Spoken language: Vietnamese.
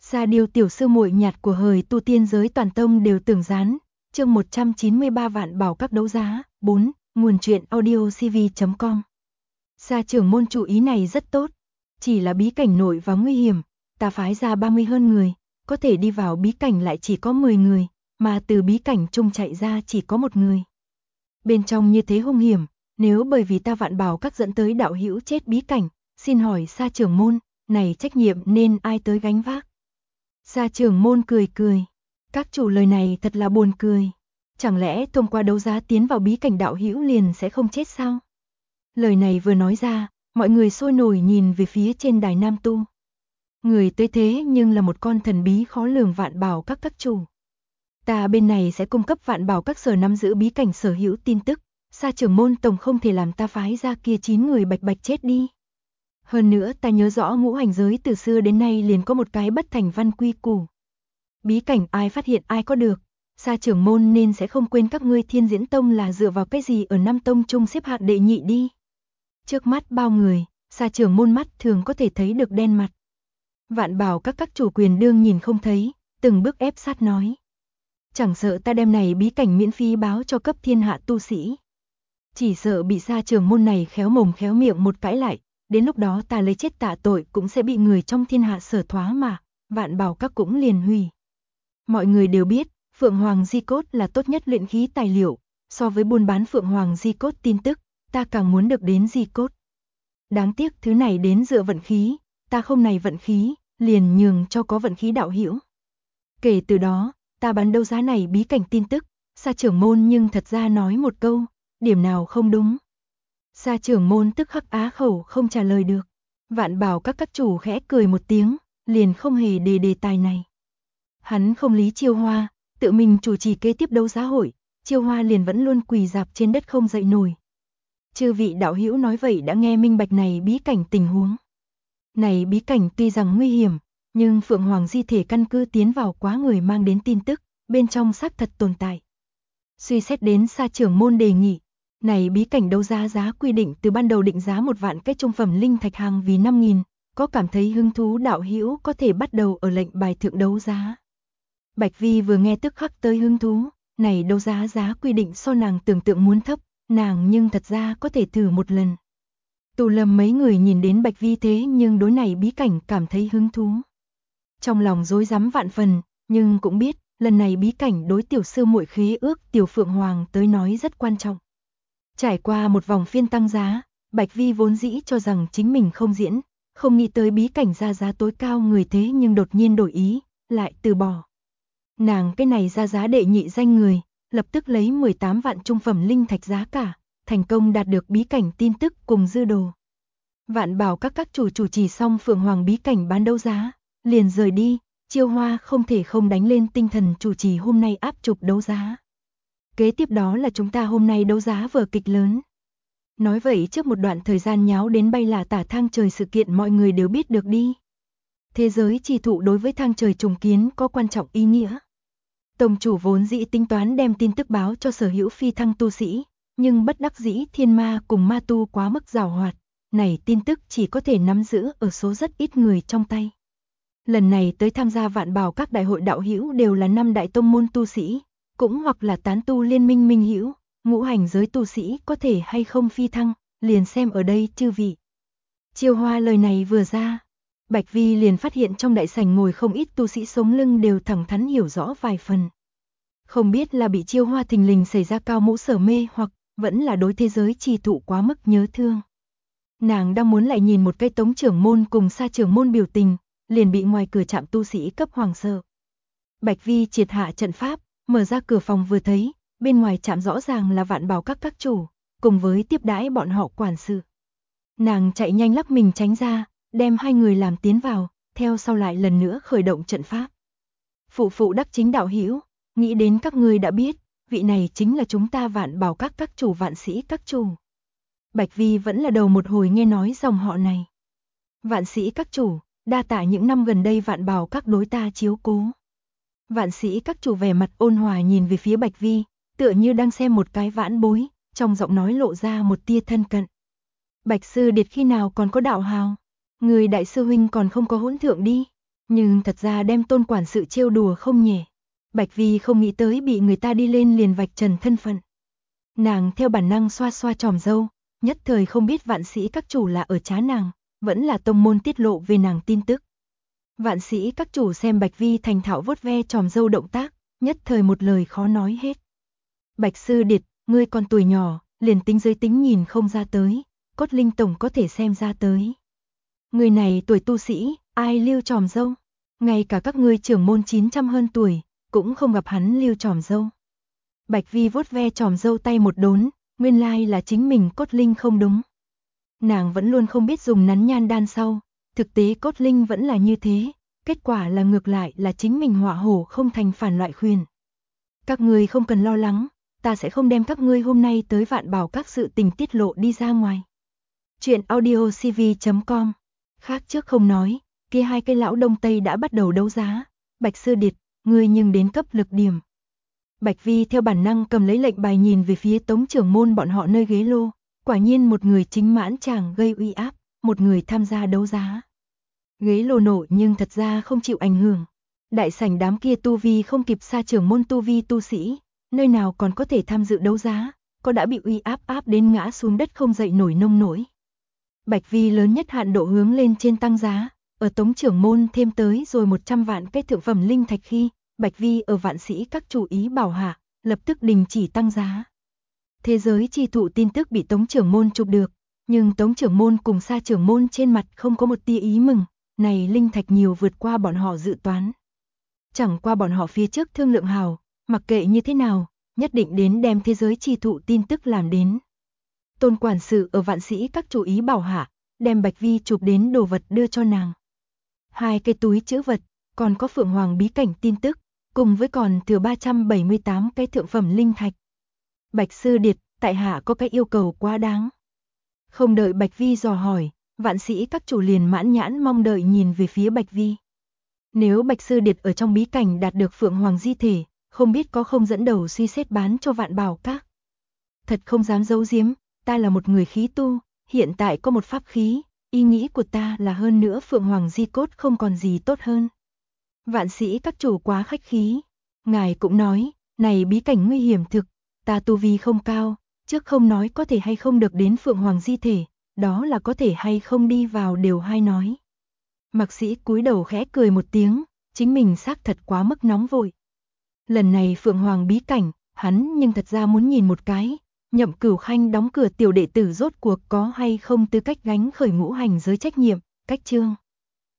Sa Điêu tiểu sư muội nhạt của hời tu tiên giới toàn tông đều tưởng gián. Chương 193 vạn bảo các đấu giá. 4. Nguồn truyện audiocv.com. Sa trưởng môn chủ ý này rất tốt. Chỉ là bí cảnh nội và nguy hiểm. Ta phái ra 30 hơn người. Có thể đi vào bí cảnh lại chỉ có 10 người. Mà từ bí cảnh chung chạy ra chỉ có 1 người. Bên trong như thế hung hiểm. Nếu bởi vì ta vạn bảo các dẫn tới đạo hữu chết bí cảnh. Xin hỏi Sa trưởng môn, này trách nhiệm nên ai tới gánh vác? Sa trưởng môn cười cười. Các chủ lời này thật là buồn cười. Chẳng lẽ thông qua đấu giá tiến vào bí cảnh đạo hữu liền sẽ không chết sao? Lời này vừa nói ra, mọi người sôi nổi nhìn về phía trên đài Nam Tu. Người tới thế nhưng là một con thần bí khó lường vạn bảo các chủ. Ta bên này sẽ cung cấp vạn bảo các sở nắm giữ bí cảnh sở hữu tin tức. Sa trưởng môn tổng không thể làm ta phái ra kia 9 người bạch bạch chết đi. Hơn nữa ta nhớ rõ ngũ hành giới từ xưa đến nay liền có một cái bất thành văn quy củ. Bí cảnh ai phát hiện ai có được. Sa trưởng môn nên sẽ không quên các ngươi Thiên Diễn Tông là dựa vào cái gì ở 5 tông chung xếp hạng đệ nhị đi. Trước mắt bao người, Sa trưởng môn mắt thường có thể thấy được đen mặt. Vạn bảo các chủ quyền đương nhìn không thấy, từng bước ép sát nói. Chẳng sợ ta đem này bí cảnh miễn phí báo cho cấp thiên hạ tu sĩ. Chỉ sợ bị Sa trưởng môn này khéo mồm khéo miệng một cãi lại. Đến lúc đó ta lấy chết tạ tội cũng sẽ bị người trong thiên hạ sở thoá mà, vạn bảo các cũng liền hủy. Mọi người đều biết, Phượng Hoàng Di Cốt là tốt nhất luyện khí tài liệu, so với buôn bán Phượng Hoàng Di Cốt tin tức, ta càng muốn được đến Di Cốt. Đáng tiếc thứ này đến dựa vận khí, ta không này vận khí, liền nhường cho có vận khí đạo hữu. Kể từ đó, ta bán đấu giá này bí cảnh tin tức, Sa trưởng môn nhưng thật ra nói một câu, điểm nào không đúng. Sa trưởng môn tức khắc á khẩu không trả lời được. Vạn bảo các chủ khẽ cười một tiếng, liền không hề đề tài này. Hắn không lý Chiêu Hoa, tự mình chủ trì kế tiếp đấu giá hội, Chiêu Hoa liền vẫn luôn quỳ dạp trên đất không dậy nổi. Chư vị đạo hữu nói vậy đã nghe minh bạch này bí cảnh tình huống. Này bí cảnh tuy rằng nguy hiểm, nhưng Phượng Hoàng di thể căn cứ tiến vào quá người mang đến tin tức, bên trong xác thật tồn tại. Suy xét đến Sa trưởng môn đề nghị. Này bí cảnh đấu giá quy định từ ban đầu định giá 1 vạn cái trung phẩm linh thạch hàng vì 5.000, có cảm thấy hứng thú đạo hữu có thể bắt đầu ở lệnh bài thượng đấu giá. Bạch Vi vừa nghe tức khắc tới hứng thú, này đấu giá quy định so nàng tưởng tượng muốn thấp, nàng nhưng thật ra có thể thử một lần. Tù Lâm mấy người nhìn đến Bạch Vi thế nhưng đối này bí cảnh cảm thấy hứng thú. Trong lòng rối rắm vạn phần, nhưng cũng biết, lần này bí cảnh đối tiểu sư muội khế ước tiểu Phượng Hoàng tới nói rất quan trọng. Trải qua một vòng phiên tăng giá, Bạch Vi vốn dĩ cho rằng chính mình không diễn, không nghĩ tới bí cảnh ra giá tối cao người thế nhưng đột nhiên đổi ý, lại từ bỏ. Nàng cái này ra giá đệ nhị danh người, lập tức lấy 18 vạn trung phẩm linh thạch giá cả, thành công đạt được bí cảnh tin tức cùng dư đồ. Vạn bảo các chủ trì xong Phượng Hoàng bí cảnh bán đấu giá, liền rời đi, Chiêu Hoa không thể không đánh lên tinh thần chủ trì hôm nay áp trục đấu giá. Kế tiếp đó là chúng ta hôm nay đấu giá vở kịch lớn. Nói vậy trước một đoạn thời gian nháo đến bay là tả thang trời sự kiện mọi người đều biết được đi. Thế giới trì thụ đối với thang trời trùng kiến có quan trọng ý nghĩa. Tông chủ vốn dĩ tính toán đem tin tức báo cho sở hữu phi thăng tu sĩ, nhưng bất đắc dĩ thiên ma cùng ma tu quá mức giàu hoạt, này tin tức chỉ có thể nắm giữ ở số rất ít người trong tay. Lần này tới tham gia vạn bảo các đại hội đạo hữu đều là 5 đại tông môn tu sĩ, cũng hoặc là tán tu liên minh minh hữu, ngũ hành giới tu sĩ có thể hay không phi thăng, liền xem ở đây chư vị. Chiêu Hoa lời này vừa ra, Bạch Vi liền phát hiện trong đại sảnh ngồi không ít tu sĩ sống lưng đều thẳng thắn hiểu rõ vài phần. Không biết là bị Chiêu Hoa thình lình xảy ra cao mũ sở mê hoặc vẫn là đối thế giới trì thụ quá mức nhớ thương. Nàng đang muốn lại nhìn một cái Tống trưởng môn cùng Sa trưởng môn biểu tình, liền bị ngoài cửa trạm tu sĩ cấp hoàng sợ. Bạch Vi triệt hạ trận pháp, mở ra cửa phòng vừa thấy, bên ngoài trạm rõ ràng là vạn bảo các chủ, cùng với tiếp đãi bọn họ quản sự. Nàng chạy nhanh lắc mình tránh ra, đem 2 người làm tiến vào, theo sau lại lần nữa khởi động trận pháp. Phụ đắc chính đạo hữu, nghĩ đến các ngươi đã biết, vị này chính là chúng ta vạn bảo các chủ vạn sĩ các chủ. Bạch Vi vẫn là đầu một hồi nghe nói dòng họ này. Vạn sĩ các chủ, đa tạ những năm gần đây vạn bảo các đối ta chiếu cố. Vạn sĩ các chủ vẻ mặt ôn hòa nhìn về phía Bạch Vi, tựa như đang xem một cái vãn bối, trong giọng nói lộ ra một tia thân cận. Bạch sư điệt khi nào còn có đạo hào, người đại sư huynh còn không có hỗn thượng đi. Nhưng thật ra đem Tôn quản sự trêu đùa không nhẹ. Bạch Vi không nghĩ tới bị người ta đi lên liền vạch trần thân phận. Nàng theo bản năng xoa xoa tròm râu, nhất thời không biết Vạn Sĩ các chủ là ở trá nàng, vẫn là tông môn tiết lộ về nàng tin tức. Vạn Sĩ các chủ xem Bạch Vi thành thạo vuốt ve tròm râu động tác, nhất thời một lời khó nói hết. Bạch sư điệt, ngươi còn tuổi nhỏ, liền tính giới tính nhìn không ra tới, cốt linh tổng có thể xem ra tới. Người này tuổi tu sĩ, ai lưu tròm râu? Ngay cả các ngươi trưởng môn 900 hơn tuổi, cũng không gặp hắn lưu tròm râu. Bạch Vi vuốt ve tròm râu tay một đốn, nguyên lai là chính mình cốt linh không đúng. Nàng vẫn luôn không biết dùng nắn nhan đan sau, thực tế cốt linh vẫn là như thế, kết quả là ngược lại là chính mình họa hổ không thành phản loại khuyên. Các ngươi không cần lo lắng, ta sẽ không đem các ngươi hôm nay tới Vạn Bảo các sự tình tiết lộ đi ra ngoài. Chuyện audiocv.com. Khác trước không nói, kia hai cây lão đông tây đã bắt đầu đấu giá, Bạch sư điệt, ngươi nhưng đến cấp lực điểm. Bạch Vi theo bản năng cầm lấy lệnh bài nhìn về phía Tống trưởng môn bọn họ nơi ghế lô, quả nhiên một người chính mãn chàng gây uy áp, một người tham gia đấu giá. Ghế lô nổ nhưng thật ra không chịu ảnh hưởng. Đại sảnh đám kia tu vi không kịp xa trưởng môn tu vi tu sĩ, nơi nào còn có thể tham dự đấu giá, có đã bị uy áp áp đến ngã xuống đất không dậy nổi nông nổi. Bạch Vi lớn nhất hạn độ hướng lên trên tăng giá, ở Tống trưởng môn thêm tới rồi 100 vạn cái thượng phẩm linh thạch khi, Bạch Vi ở Vạn Sĩ các chủ ý bảo hạ, lập tức đình chỉ tăng giá. Thế giới chi thụ tin tức bị Tống trưởng môn chụp được, nhưng Tống trưởng môn cùng Sa trưởng môn trên mặt không có một tia ý mừng, này linh thạch nhiều vượt qua bọn họ dự toán. Chẳng qua bọn họ phía trước thương lượng hào, mặc kệ như thế nào, nhất định đến đem thế giới chi thụ tin tức làm đến. Tôn quản sự ở Vạn Sĩ các chủ ý bảo hạ, đem Bạch Vi chụp đến đồ vật đưa cho nàng. 2 cái túi trữ vật, còn có Phượng Hoàng bí cảnh tin tức, cùng với còn thừa 378 cái thượng phẩm linh thạch. Bạch sư điệt, tại hạ có cái yêu cầu quá đáng. Không đợi Bạch Vi dò hỏi, Vạn Sĩ các chủ liền mãn nhãn mong đợi nhìn về phía Bạch Vi. Nếu Bạch sư điệt ở trong bí cảnh đạt được Phượng Hoàng di thể, không biết có không dẫn đầu suy xét bán cho Vạn Bảo các. Thật không dám giấu giếm, ta là một người khí tu, hiện tại có một pháp khí, ý nghĩ của ta là hơn nữa Phượng Hoàng di cốt không còn gì tốt hơn. Vạn Sĩ các chủ quá khách khí, ngài cũng nói, này bí cảnh nguy hiểm thực, ta tu vi không cao, trước không nói có thể hay không được đến Phượng Hoàng di thể, đó là có thể hay không đi vào đều hay nói. Mạc Sĩ cúi đầu khẽ cười một tiếng, chính mình xác thật quá mức nóng vội. Lần này Phượng Hoàng bí cảnh, hắn nhưng thật ra muốn nhìn một cái, Nhậm Cửu Khanh đóng cửa tiểu đệ tử rốt cuộc có hay không tư cách gánh khởi ngũ hành giới trách nhiệm, cách chương.